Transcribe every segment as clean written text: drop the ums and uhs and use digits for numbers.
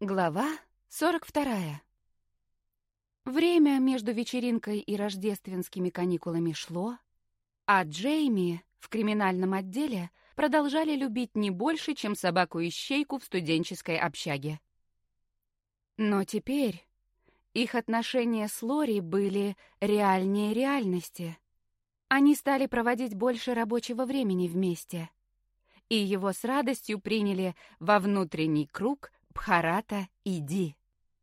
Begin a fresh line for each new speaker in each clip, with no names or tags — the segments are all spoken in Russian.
Глава 42. Время между вечеринкой и рождественскими каникулами шло, а Джейми в криминальном отделе продолжали любить не больше, чем собаку-ищейку в студенческой общаге. Но теперь их отношения с Лори были реальнее реальности. Они стали проводить больше рабочего времени вместе, и его с радостью приняли во внутренний круг Бхарата и Ди.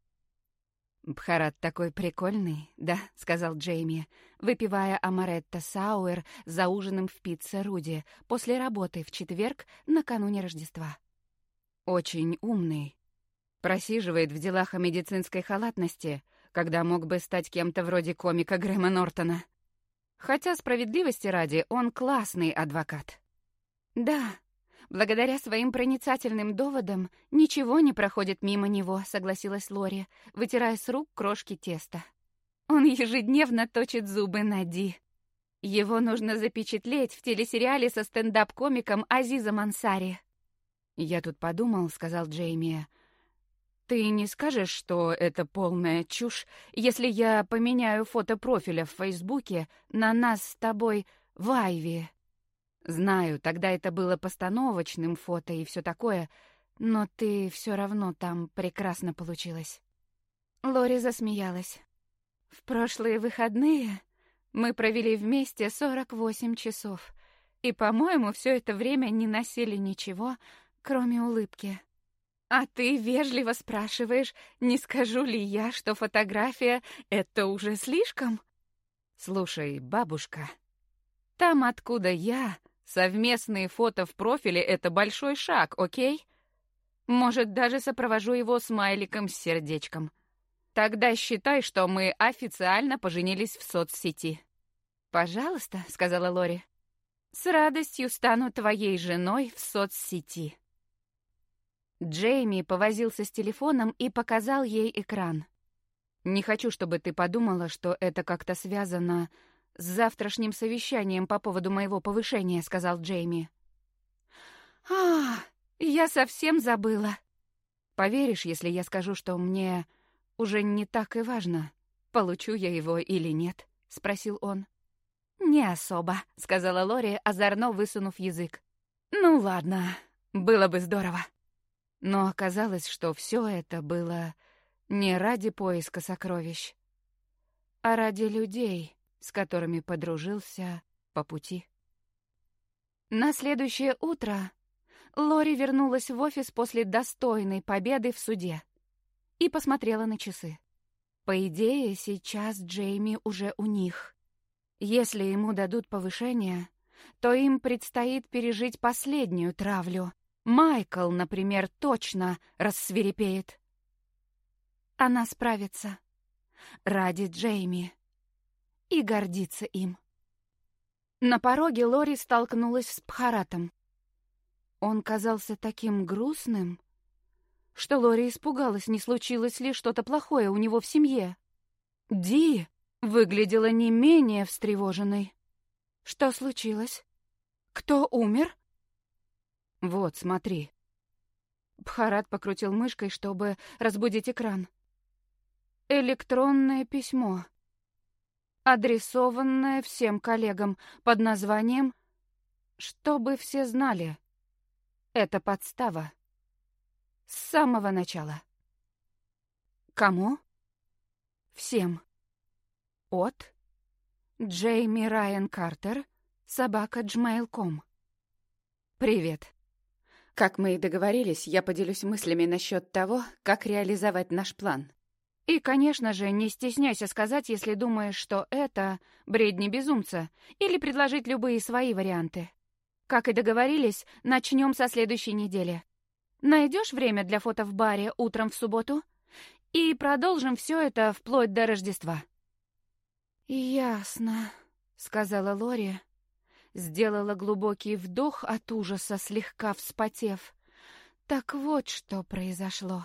«Бхарат такой прикольный, да?» — сказал Джейми, выпивая амаретто сауэр за ужином в пицце Руди после работы в четверг накануне Рождества. «Очень умный. Просиживает в делах о медицинской халатности, когда мог бы стать кем-то вроде комика Грэма Нортона. Хотя, справедливости ради, он классный адвокат». «Да, благодаря своим проницательным доводам ничего не проходит мимо него», — согласилась Лори, вытирая с рук крошки теста. «Он ежедневно точит зубы на Ди. Его нужно запечатлеть в телесериале со стендап-комиком Азизом Ансари». «Я тут подумал», — сказал Джейми, — «ты не скажешь, что это полная чушь, если я поменяю фото профиля в Фейсбуке на нас с тобой в Айви?» «Знаю, тогда это было постановочным фото и все такое, но ты все равно там прекрасно получилась». Лори засмеялась. «В прошлые выходные мы провели вместе 48 часов, и, по-моему, все это время не носили ничего, кроме улыбки. А ты вежливо спрашиваешь, не скажу ли я, что фотография — это уже слишком?» «Слушай, бабушка, там, откуда я, совместные фото в профиле — это большой шаг, окей? Может, даже сопровожу его смайликом с сердечком. Тогда считай, что мы официально поженились в соцсети». «Пожалуйста», — сказала Лори, — «с радостью стану твоей женой в соцсети». Джейми повозился с телефоном и показал ей экран. «Не хочу, чтобы ты подумала, что это как-то связано с завтрашним совещанием по поводу моего повышения», — сказал Джейми. Я совсем забыла». «Поверишь, если я скажу, что мне уже не так и важно, получу я его или нет?» — спросил он. «Не особо», — сказала Лори, озорно высунув язык. «Ну ладно, было бы здорово». Но оказалось, что все это было не ради поиска сокровищ, а ради людей, с которыми подружился по пути. На следующее утро Лори вернулась в офис после достойной победы в суде и посмотрела на часы. По идее, сейчас Джейми уже у них. Если ему дадут повышение, то им предстоит пережить последнюю травлю. Майкл, например, точно рассвирепеет. Она справится ради Джейми и гордится им. На пороге Лори столкнулась с Бхаратом. Он казался таким грустным, что Лори испугалась, не случилось ли что-то плохое у него в семье. Ди выглядела не менее встревоженной. «Что случилось? Кто умер?» «Вот, смотри». Бхарат покрутил мышкой, чтобы разбудить экран. Электронное письмо, адресованное всем коллегам под названием «Чтобы все знали». Это подстава. С самого начала. Кому? Всем. От Джейми Райан Картер, @gmail.com. «Привет. Как мы и договорились, я поделюсь мыслями насчет того, как реализовать наш план. И, конечно же, не стесняйся сказать, если думаешь, что это бредни безумца, или предложить любые свои варианты. Как и договорились, начнем со следующей недели. Найдешь время для фото в баре утром в субботу? И продолжим все это вплоть до Рождества». «Ясно», — сказала Лори. Сделала глубокий вдох от ужаса, слегка вспотев. Так вот, что произошло.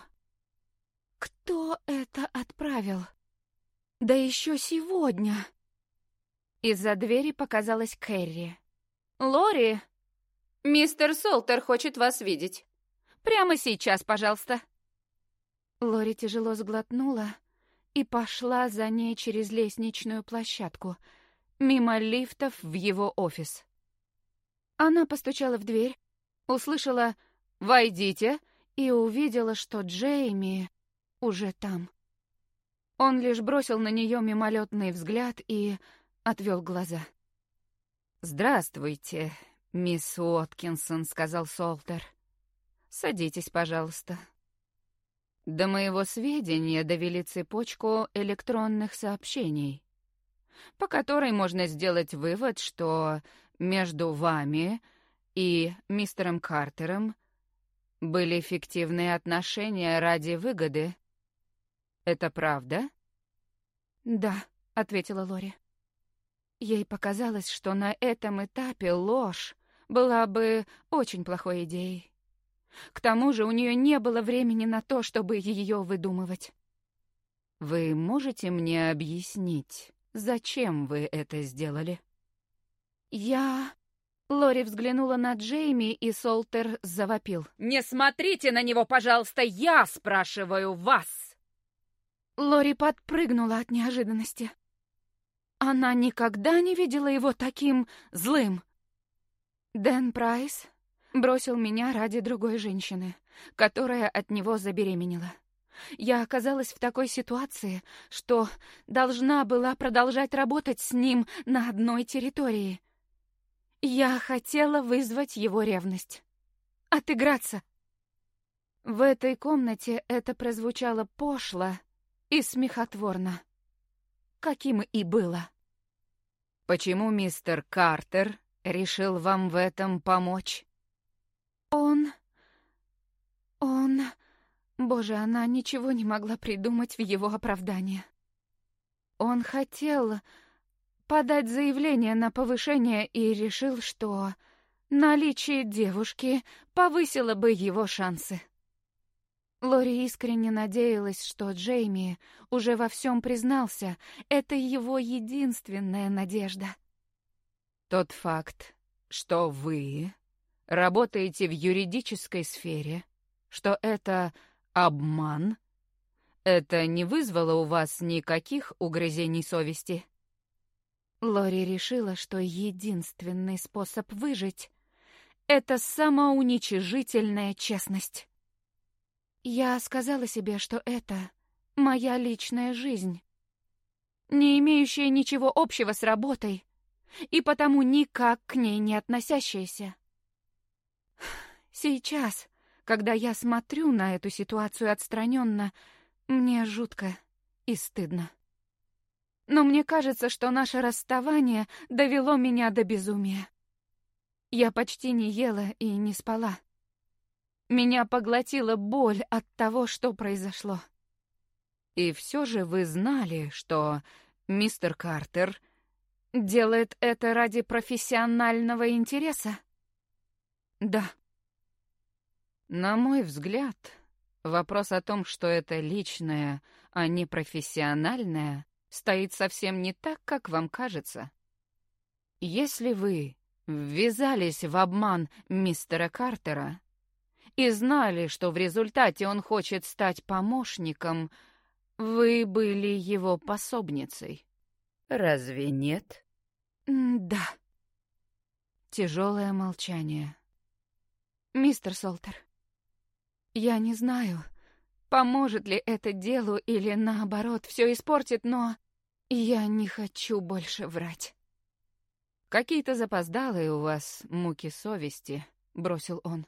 Кто это отправил? Да еще сегодня. Из-за двери показалась Кэрри. «Лори, мистер Солтер хочет вас видеть. Прямо сейчас, пожалуйста». Лори тяжело сглотнула и пошла за ней через лестничную площадку, мимо лифтов в его офис. Она постучала в дверь, услышала «Войдите» и увидела, что Джейми уже там. Он лишь бросил на нее мимолетный взгляд и отвел глаза. «Здравствуйте, мисс Уоткинсон», — сказал Солтер. «Садитесь, пожалуйста». До моего сведения довели цепочку электронных сообщений, по которой можно сделать вывод, что между вами и мистером Картером были фиктивные отношения ради выгоды. Это правда? «Да», — ответила Лори. Ей показалось, что на этом этапе ложь была бы очень плохой идеей. К тому же у нее не было времени на то, чтобы ее выдумывать. «Вы можете мне объяснить, зачем вы это сделали?» Лори взглянула на Джейми, и Солтер завопил. «Не смотрите на него, пожалуйста, я спрашиваю вас!» Лори подпрыгнула от неожиданности. Она никогда не видела его таким злым. «Дэн Прайс бросил меня ради другой женщины, которая от него забеременела. Я оказалась в такой ситуации, что должна была продолжать работать с ним на одной территории. Я хотела вызвать его ревность. Отыграться». В этой комнате это прозвучало пошло и смехотворно, каким и было. «Почему мистер Картер решил вам в этом помочь?» Боже, она ничего не могла придумать в его оправдание. Он хотел подать заявление на повышение и решил, что наличие девушки повысило бы его шансы. Лори искренне надеялась, что Джейми уже во всем признался. Это его единственная надежда. Тот факт, что вы работаете в юридической сфере, что это обман, это не вызвало у вас никаких угрызений совести? Лори решила, что единственный способ выжить — это самоуничижительная честность. Я сказала себе, что это моя личная жизнь, не имеющая ничего общего с работой, и потому никак к ней не относящаяся. Сейчас, когда я смотрю на эту ситуацию отстраненно, мне жутко и стыдно. Но мне кажется, что наше расставание довело меня до безумия. Я почти не ела и не спала. Меня поглотила боль от того, что произошло. И все же вы знали, что мистер Картер делает это ради профессионального интереса? Да. На мой взгляд, вопрос о том, что это личное, а не профессиональное, стоит совсем не так, как вам кажется. Если вы ввязались в обман мистера Картера и знали, что в результате он хочет стать помощником, вы были его пособницей. Разве нет? Да. Тяжелое молчание. Мистер Солтер, я не знаю, поможет ли это делу или, наоборот, все испортит, но я не хочу больше врать. Какие-то запоздалые у вас муки совести, бросил он.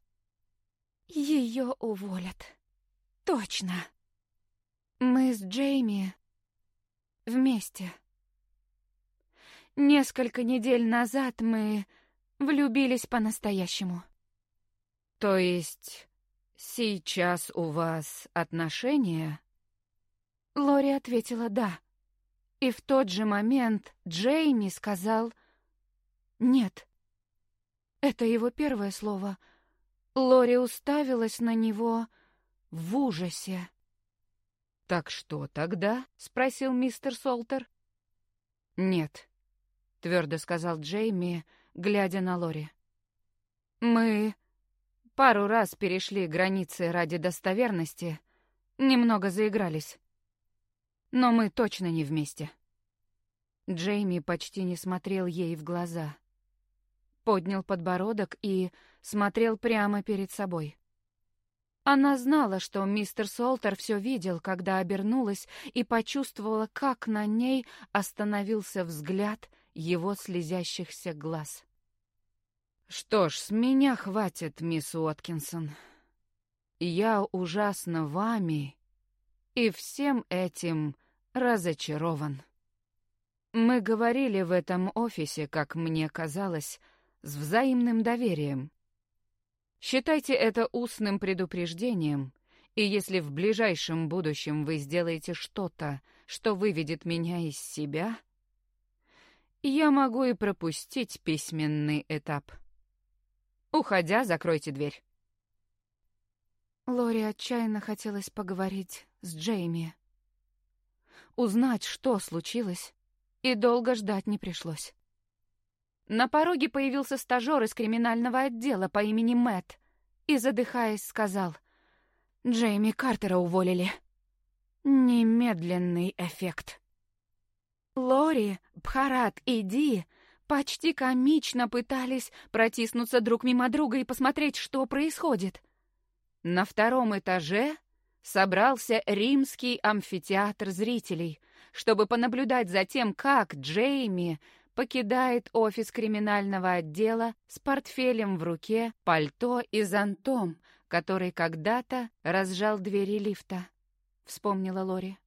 Ее уволят. Точно. Мы с Джейми вместе. Несколько недель назад мы влюбились по-настоящему. То есть сейчас у вас отношения? Лори ответила «да». И в тот же момент Джейми сказал «нет». Это его первое слово. Лори уставилась на него в ужасе. «Так что тогда?» — спросил мистер Солтер. «Нет», — твердо сказал Джейми, глядя на Лори. «Мы пару раз перешли границы ради достоверности, Немного заигрались. Но мы точно не вместе». Джейми почти не смотрел ей в глаза. Поднял подбородок и смотрел прямо перед собой. Она знала, что мистер Солтер все видел, когда обернулась и почувствовала, как на ней остановился взгляд его слезящихся глаз. «Что ж, с меня хватит, мисс Уоткинсон. Я ужасно вами и всем этим разочарован. Мы говорили в этом офисе, как мне казалось, с взаимным доверием. Считайте это устным предупреждением, и если в ближайшем будущем вы сделаете что-то, что выведет меня из себя, я могу и пропустить письменный этап. Уходя, закройте дверь». Лори отчаянно хотелось поговорить с Джейми. Узнать, что случилось, и долго ждать не пришлось. На пороге появился стажёр из криминального отдела по имени Мэтт и, задыхаясь, сказал: «Джейми Картера уволили. Немедленный эффект». Лори, Бхарат и Ди почти комично пытались протиснуться друг мимо друга и посмотреть, что происходит. На втором этаже собрался римский амфитеатр зрителей, чтобы понаблюдать за тем, как Джейми покидает офис криминального отдела с портфелем в руке, пальто и зонтом, который когда-то разжал двери лифта, вспомнила Лори.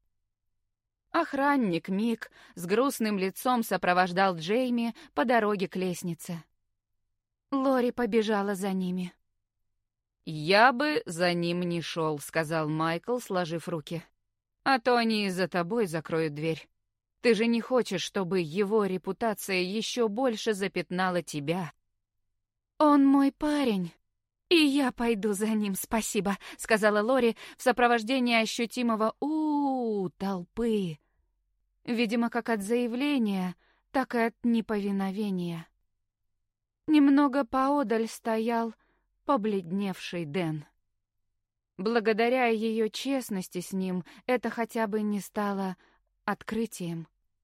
Охранник Мик с грустным лицом сопровождал Джейми по дороге к лестнице. Лори побежала за ними. «Я бы за ним не шел», — сказал Майкл, сложив руки. «А то они и за тобой закроют дверь. Ты же не хочешь, чтобы его репутация еще больше запятнала тебя». «Он мой парень, и я пойду за ним, спасибо», — сказала Лори в сопровождении ощутимого толпы. Видимо, как от заявления, так и от неповиновения. Немного поодаль стоял побледневший Дэн. Благодаря ее честности с ним это хотя бы не стало открытием.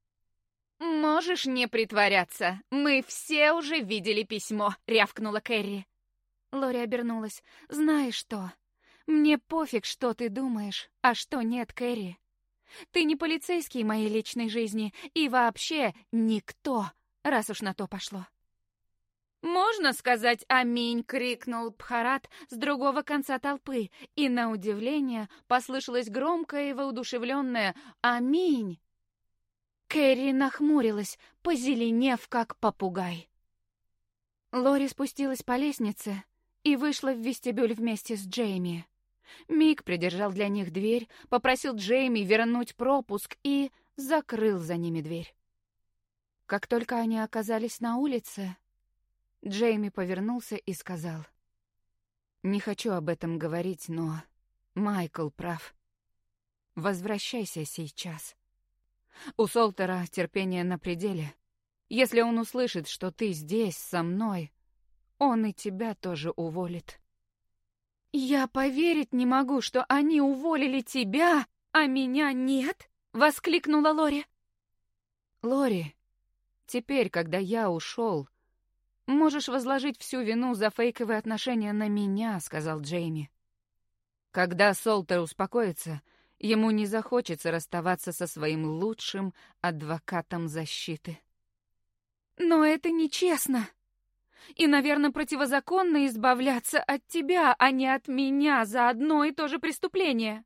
«Можешь не притворяться, мы все уже видели письмо», — рявкнула Кэрри. Лори обернулась. «Знаешь что? Мне пофиг, что ты думаешь, а что нет, Кэрри. Ты не полицейский моей личной жизни и вообще никто, раз уж на то пошло». «Можно сказать «Аминь», — крикнул Бхарат с другого конца толпы, и, на удивление, послышалось громкое и воодушевленное «Аминь». Кэрри нахмурилась, позеленев, как попугай. Лори спустилась по лестнице и вышла в вестибюль вместе с Джейми. Мик придержал для них дверь, попросил Джейми вернуть пропуск и закрыл за ними дверь. Как только они оказались на улице, Джейми повернулся и сказал: «Не хочу об этом говорить, но Майкл прав. Возвращайся сейчас. У Солтера терпение на пределе. Если он услышит, что ты здесь со мной, он и тебя тоже уволит». «Я поверить не могу, что они уволили тебя, а меня нет!» — воскликнула Лори. «Лори, теперь, когда я ушел, можешь возложить всю вину за фейковые отношения на меня», — сказал Джейми. «Когда Солтер успокоится, ему не захочется расставаться со своим лучшим адвокатом защиты». «Но это нечестно. И, наверное, противозаконно избавляться от тебя, а не от меня за одно и то же преступление».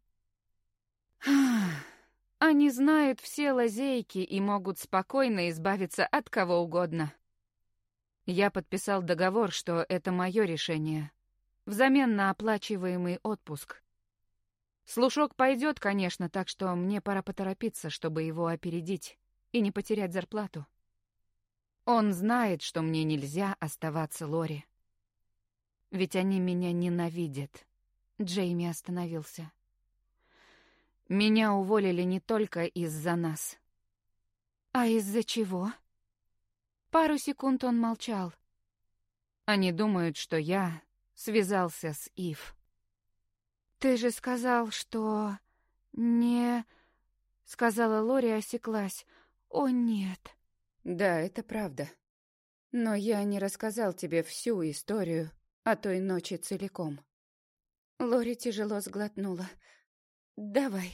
«Они знают все лазейки и могут спокойно избавиться от кого угодно. Я подписал договор, что это мое решение, взамен на оплачиваемый отпуск. Слушок пойдет, конечно, так что мне пора поторопиться, чтобы его опередить и не потерять зарплату. Он знает, что мне нельзя оставаться, Лори. Ведь они меня ненавидят». Джейми остановился. «Меня уволили не только из-за нас». «А из-за чего?» Пару секунд он молчал. «Они думают, что я связался с Ив». «Ты же сказал, что «Не...» — сказала Лори, осеклась. «О, нет».
«Да, это правда. Но я не рассказал тебе всю историю о той ночи целиком».
Лори тяжело сглотнула. «Давай».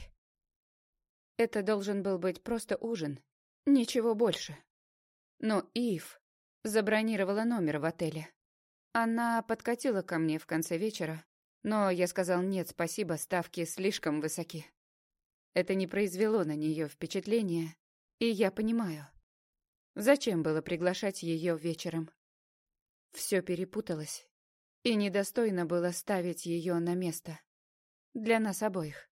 Это должен был быть просто ужин. Ничего больше. Но Ив забронировала номер в отеле. Она подкатила ко мне в конце вечера, но я сказал: «Нет, спасибо, ставки слишком высоки». Это не произвело на нее впечатления, и я понимаю. Зачем было приглашать ее вечером? Все перепуталось, и недостойно было ставить ее на место. Для нас обоих.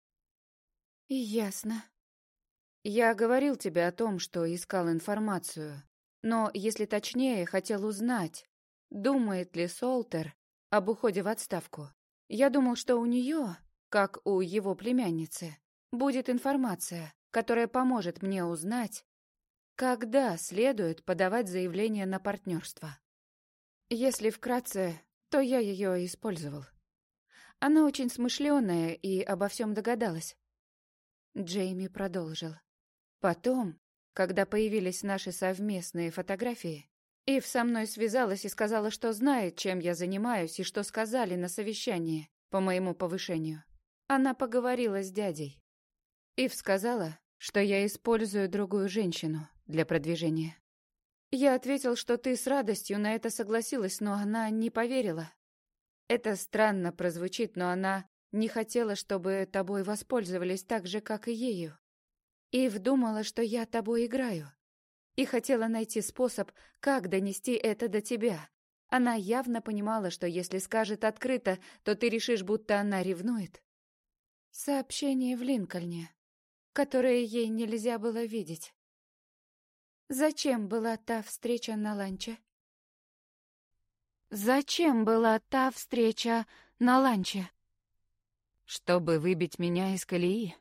«Ясно».
Я говорил тебе о том, что искал информацию, но, если точнее, хотел узнать, думает ли Солтер об уходе в отставку. Я думал, что у нее, как у его племянницы, будет информация, которая поможет мне узнать, когда следует подавать заявление на партнерство. Если вкратце, то я ее использовал. Она очень смышленая и обо всем догадалась. Джейми продолжил. Потом, когда появились наши совместные фотографии, Ив со мной связалась и сказала, что знает, чем я занимаюсь и что сказали на совещании по моему повышению. Она поговорила с дядей. Ив сказала, что я использую другую женщину для продвижения. Я ответил, что ты с радостью на это согласилась, но она не поверила. Это странно прозвучит, но она не хотела, чтобы тобой воспользовались так же, как и ею. Ив думала, что я тобой играю, и хотела найти способ, как донести это до тебя. Она явно понимала, что если скажет открыто, то ты решишь, будто она ревнует. Сообщение в Линкольне, которое ей нельзя было видеть. Зачем была та встреча на ланче?
Зачем была та встреча на ланче?
Чтобы выбить меня из колеи.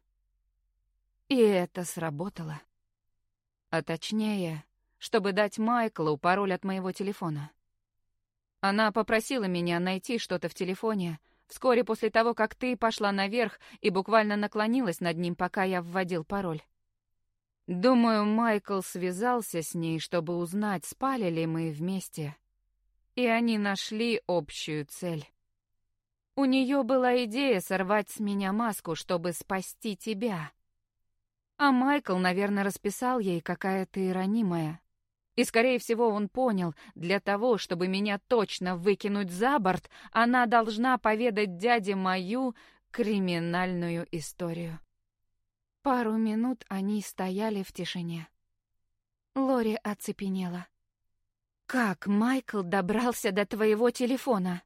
И это сработало.
А точнее, чтобы дать Майклу пароль от моего телефона. Она попросила меня найти что-то в телефоне вскоре после того, как ты пошла наверх и буквально наклонилась над ним, пока я вводил пароль. Думаю, Майкл связался с ней, чтобы узнать, спали ли мы вместе. И они нашли общую цель. У нее была идея сорвать с меня маску, чтобы спасти тебя. А Майкл, наверное, расписал ей, какая ты ранимая. И, скорее всего, он понял, для того, чтобы меня точно выкинуть за борт, она должна поведать дяде мою криминальную историю.
Пару минут они стояли в тишине. Лори оцепенела. «Как Майкл добрался до твоего телефона?»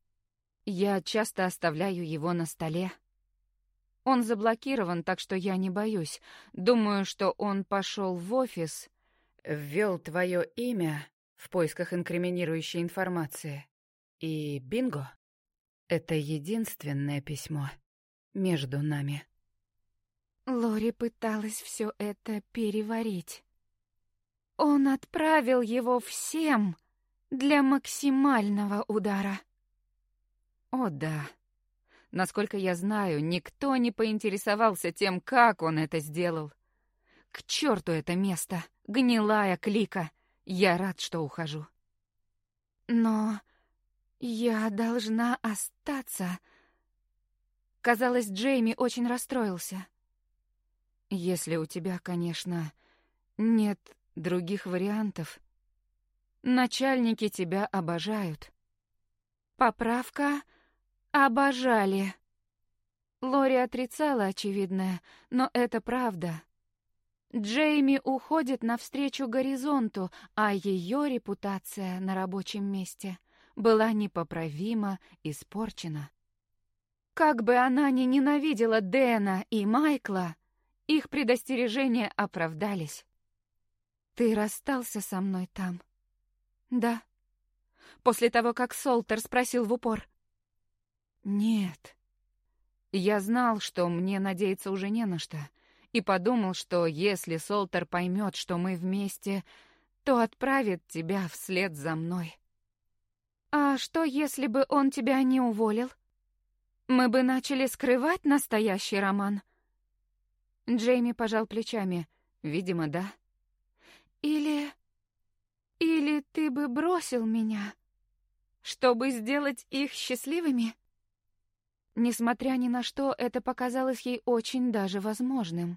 «Я часто оставляю его на столе. Он заблокирован, так что я не боюсь. Думаю, что он пошел в офис, ввел твое имя в поисках инкриминирующей информации. И бинго! Это единственное письмо между нами».
Лори пыталась все это переварить. Он отправил его всем для максимального удара.
О да. Насколько я знаю, никто не поинтересовался тем, как он это сделал. К черту это место, гнилая клика. Я рад, что ухожу.
Но я должна остаться. Казалось, Джейми очень расстроился.
Если у тебя, конечно, нет других вариантов. Начальники тебя обожают.
Поправка: обожали. Лори отрицала очевидное, но это правда. Джейми уходит навстречу горизонту, а ее репутация на рабочем месте была непоправимо испорчена. Как бы она ни ненавидела Дэна и Майкла, их предостережения оправдались. «Ты расстался со мной там?» «Да». После того, как Солтер спросил в упор.
«Нет. Я знал, что мне надеяться уже не на что, и подумал, что если Солтер поймет, что мы вместе, то отправит тебя вслед за мной».
«А что, если бы он тебя не уволил? Мы бы начали скрывать настоящий роман, Джейми пожал плечами. Видимо, да. Или ты бы бросил меня, чтобы сделать их счастливыми? Несмотря ни на что, это показалось ей очень даже возможным.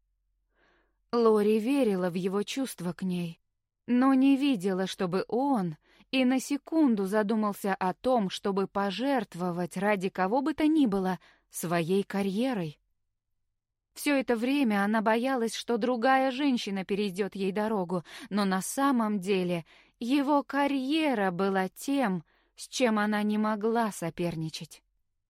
Лори верила в его чувства к ней, но не видела, чтобы он и на секунду задумался о том, чтобы пожертвовать ради кого бы то ни было своей карьерой. Все это время она боялась, что другая женщина перейдет ей дорогу, но на самом деле его карьера была тем, с чем она не могла соперничать.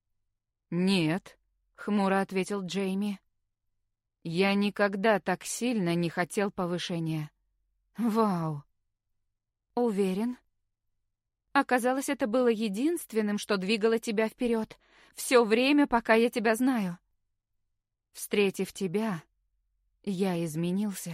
«Нет», — хмуро ответил Джейми. «Я никогда так сильно не хотел повышения». «Вау». «Уверен?» «Оказалось, это было единственным, что двигало тебя вперед. Все время, пока я тебя знаю». «Встретив тебя, я изменился».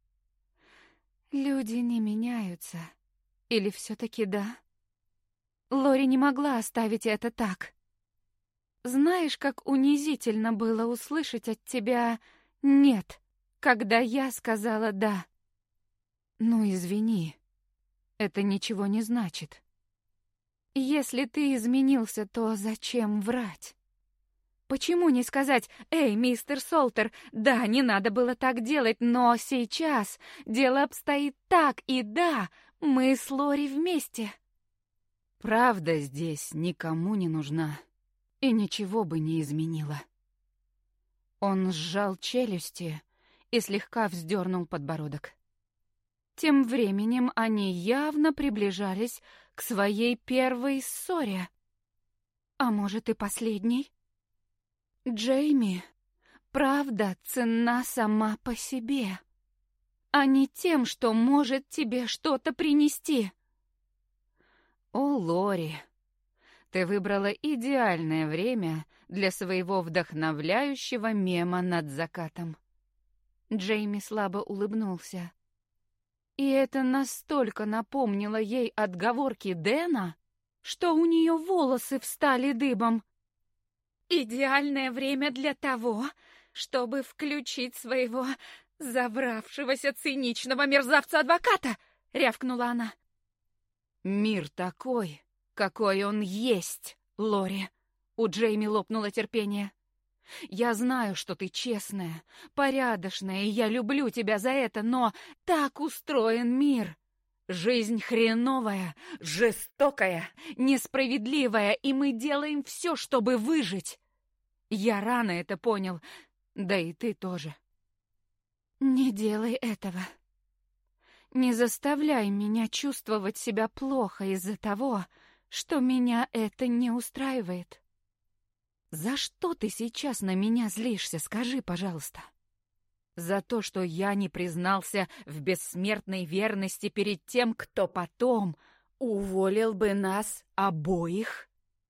«Люди не меняются. Или все-таки да?» Лори не могла оставить это так. «Знаешь, как унизительно было услышать от тебя «нет», когда я сказала «да». Ну, извини, это ничего не значит. Если ты изменился, то зачем врать? Почему не сказать: «Эй, мистер Солтер, да, не надо было так делать, но сейчас дело обстоит так, и да, мы с Лори вместе». Правда здесь никому не нужна и ничего бы не изменила. Он сжал челюсти и слегка вздернул подбородок. Тем временем они явно приближались к своей первой ссоре. А может, и последней? Джейми, правда ценна сама по себе, а не тем, что может тебе что-то принести. О, Лори, ты выбрала идеальное время для своего вдохновляющего мема над закатом. Джейми слабо улыбнулся. И это настолько напомнило ей отговорки Дэна, что у нее волосы встали дыбом. «Идеальное время для того, чтобы включить своего забравшегося циничного мерзавца-адвоката!» — рявкнула она. «Мир такой, какой он есть, Лори!» У Джейми лопнуло терпение. «Я знаю, что ты честная, порядочная, и я люблю тебя за это, но так устроен мир. Жизнь хреновая, жестокая, несправедливая, и мы делаем все, чтобы выжить. Я рано это понял, да и ты тоже. Не делай этого. Не заставляй меня чувствовать себя плохо из-за того, что меня это не устраивает. За что ты сейчас на меня злишься, скажи, пожалуйста? За то, что я не признался в бессмертной верности перед тем, кто потом уволил бы нас обоих?»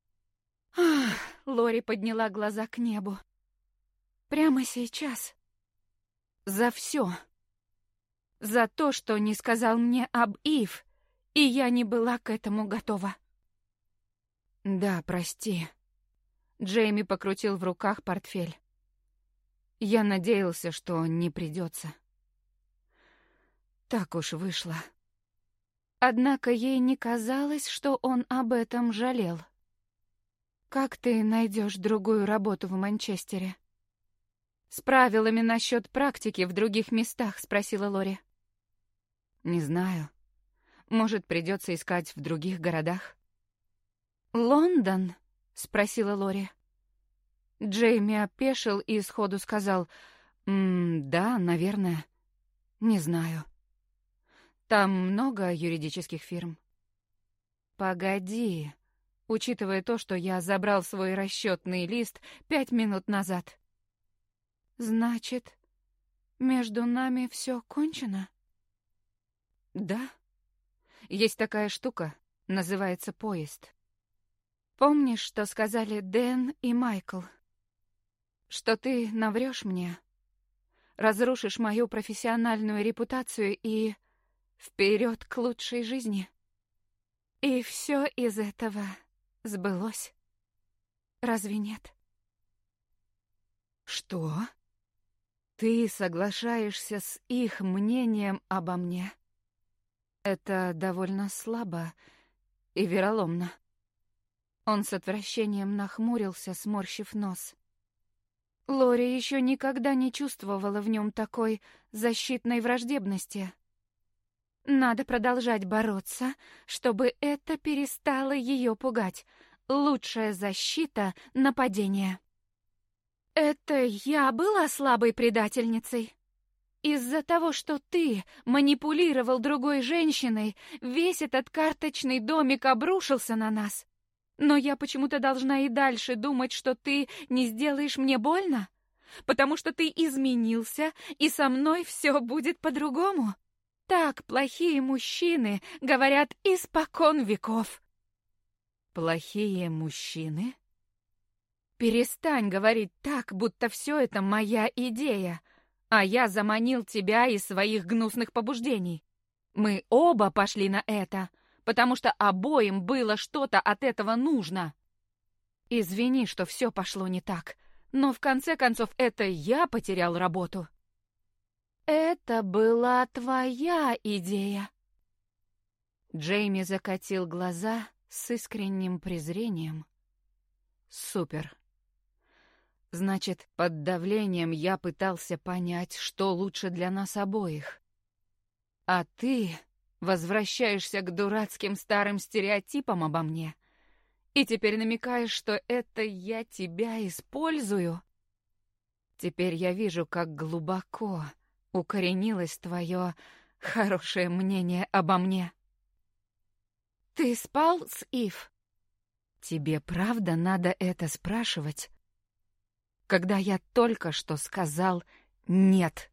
Ах, Лори подняла глаза к небу. «Прямо сейчас. За все. За то, что не сказал мне об Ив, и я не была к этому готова». «Да, прости». Джейми покрутил в руках портфель. «Я надеялся, что не придется. Так уж вышло». Однако ей не казалось, что он об этом жалел. «Как ты найдешь другую работу в Манчестере?» «С правилами насчет практики в других местах?» — спросила Лори. «Не знаю. Может, придется искать в других городах». «Лондон?» — спросила Лори. Джейми опешил и сходу сказал: «Да, наверное. Не знаю. Там много юридических фирм». «Погоди», учитывая то, что я забрал свой расчетный лист 5 минут назад. «Значит, между нами все кончено?» «Да. Есть такая штука, называется поезд. Помнишь, что сказали Дэн и Майкл? Что ты наврешь мне, разрушишь мою профессиональную репутацию и вперед к лучшей жизни. И все из этого сбылось. Разве нет?» «Что? ты соглашаешься с их мнением обо мне. Это довольно слабо и вероломно. Он с отвращением нахмурился, сморщив нос. Лори еще никогда не чувствовала в нем такой защитной враждебности. Надо продолжать бороться, чтобы это перестало ее пугать. Лучшая защита — нападение. Это я была слабой предательницей? Из-за того, что ты манипулировал другой женщиной, весь этот карточный домик обрушился на нас. Но я почему-то должна и дальше думать, что ты не сделаешь мне больно? Потому что ты изменился, и со мной все будет по-другому? Так плохие мужчины говорят испокон веков. Плохие мужчины? Перестань говорить так, будто все это моя идея, а я заманил тебя из своих гнусных побуждений. Мы оба пошли на это, потому что обоим было что-то от этого нужно. Извини, что все пошло не так, но в конце концов это я потерял работу. Это была твоя идея. Джейми закатил глаза с искренним презрением. Супер. Значит, под давлением я пытался понять, что лучше для нас обоих. А ты возвращаешься к дурацким старым стереотипам обо мне и теперь намекаешь, что это я тебя использую? Теперь я вижу, как глубоко укоренилось твое хорошее мнение обо мне. Ты спал с Ив? Тебе правда надо это спрашивать, когда я только что сказал «нет»?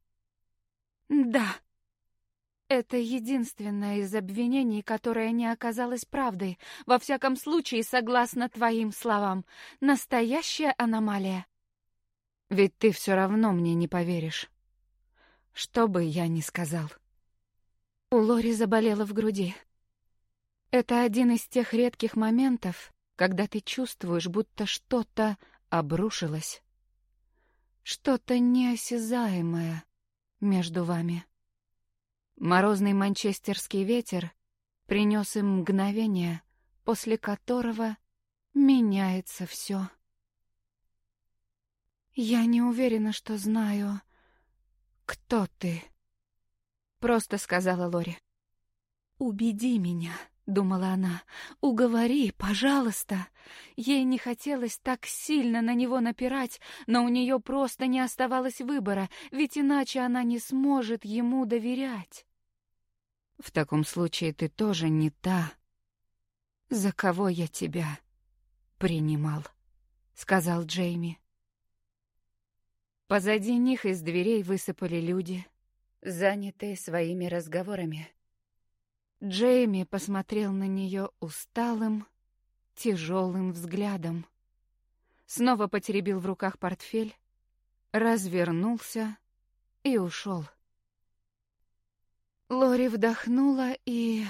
Да. Это единственное из обвинений, которое не оказалось правдой. Во всяком случае, согласно твоим словам, настоящая аномалия. Ведь ты все равно мне не поверишь. Что бы я ни сказал. У Лори заболело в груди. Это один из тех редких моментов, когда ты чувствуешь, будто что-то обрушилось. Что-то неосязаемое между вами. Морозный манчестерский ветер принес им мгновение, после которого меняется все. «Я не уверена, что знаю, кто ты», — просто сказала Лори. «Убеди меня», — думала она, — «уговори, пожалуйста». Ей не хотелось так сильно на него напирать, но у нее просто не оставалось выбора, ведь иначе она не сможет ему доверять. «В таком случае ты тоже не та, за кого я тебя принимал», — сказал Джейми. Позади них из дверей высыпали люди, занятые своими разговорами. Джейми посмотрел на нее усталым, тяжелым взглядом. Снова потеребил в руках портфель, развернулся и ушел. Лори вдохнула и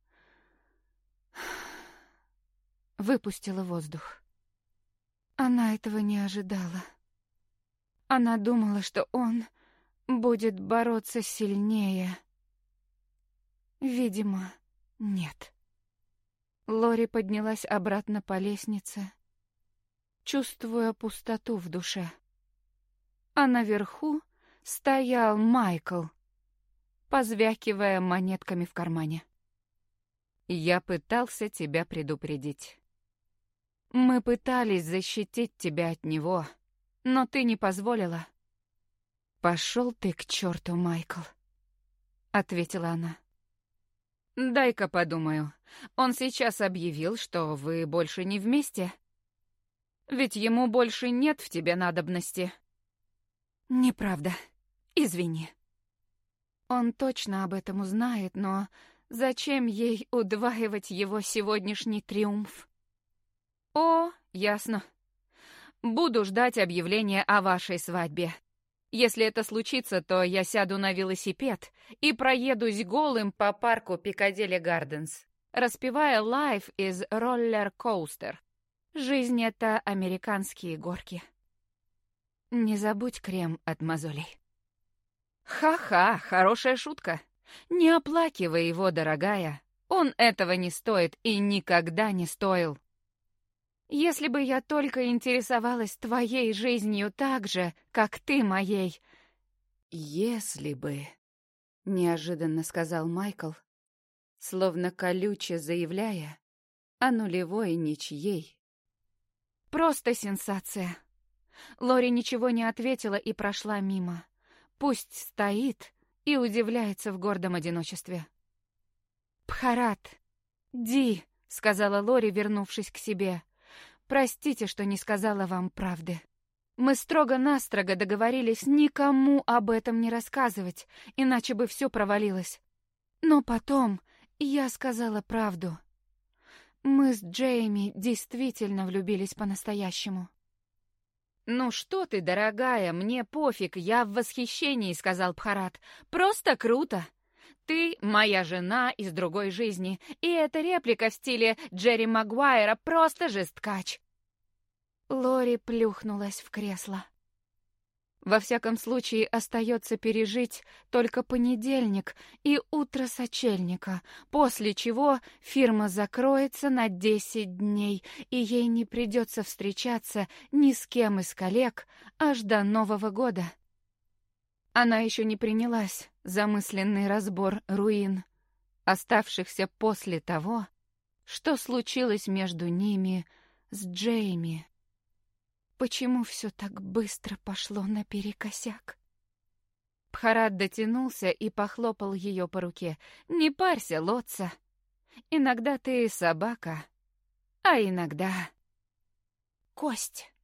выпустила воздух. Она этого не ожидала. Она думала, что он будет бороться сильнее. Видимо, нет. Лори поднялась обратно по лестнице, чувствуя пустоту в душе. А наверху стоял Майкл, позвякивая монетками в кармане. «Я пытался тебя предупредить. Мы пытались защитить тебя от него, но ты не позволила». «Пошел ты к черту, Майкл», — ответила она. «Дай-ка подумаю. Он сейчас объявил, что вы больше не вместе? Ведь ему больше нет в тебе надобности». «Неправда. Извини». Он точно об этом узнает, но зачем ей удваивать его сегодняшний триумф? «О, ясно. Буду ждать объявления о вашей свадьбе. Если это случится, то я сяду на велосипед и проедусь голым по парку Пикадилли Гарденс, распевая «Life is roller coaster». Жизнь — это американские горки. Не забудь крем от мозолей. Ха-ха, хорошая шутка. Не оплакивай его, дорогая. Он этого не стоит и никогда не стоил. Если бы я только интересовалась твоей жизнью так же, как ты моей.
Если бы, неожиданно сказал Майкл, словно колюче заявляя о нулевой ничьей.
Просто сенсация. Лори ничего не ответила и прошла мимо. Пусть стоит и удивляется в гордом одиночестве. «Бхарат, Ди», — сказала Лори, вернувшись к себе. «Простите, что не сказала вам правды. Мы строго-настрого договорились никому об этом не рассказывать, иначе бы все провалилось. Но потом я сказала правду. Мы с Джейми действительно влюбились по-настоящему». «Ну что ты, дорогая, мне пофиг, я в восхищении», — сказал Бхарат. «Просто круто. Ты моя жена из другой жизни, и эта реплика в стиле Джерри Магуайра просто жесткач». Лори плюхнулась в кресло. Во всяком случае, остается пережить только понедельник и утро сочельника, после чего фирма закроется на 10 дней, и ей не придется встречаться ни с кем из коллег аж до Нового года. Она еще не принялась за мысленный разбор руин, оставшихся после того, что случилось между ними с Джейми. Почему все так быстро пошло наперекосяк? Бхарат дотянулся и похлопал ее по руке. «Не парься, Лотца. Иногда ты собака, а иногда кость».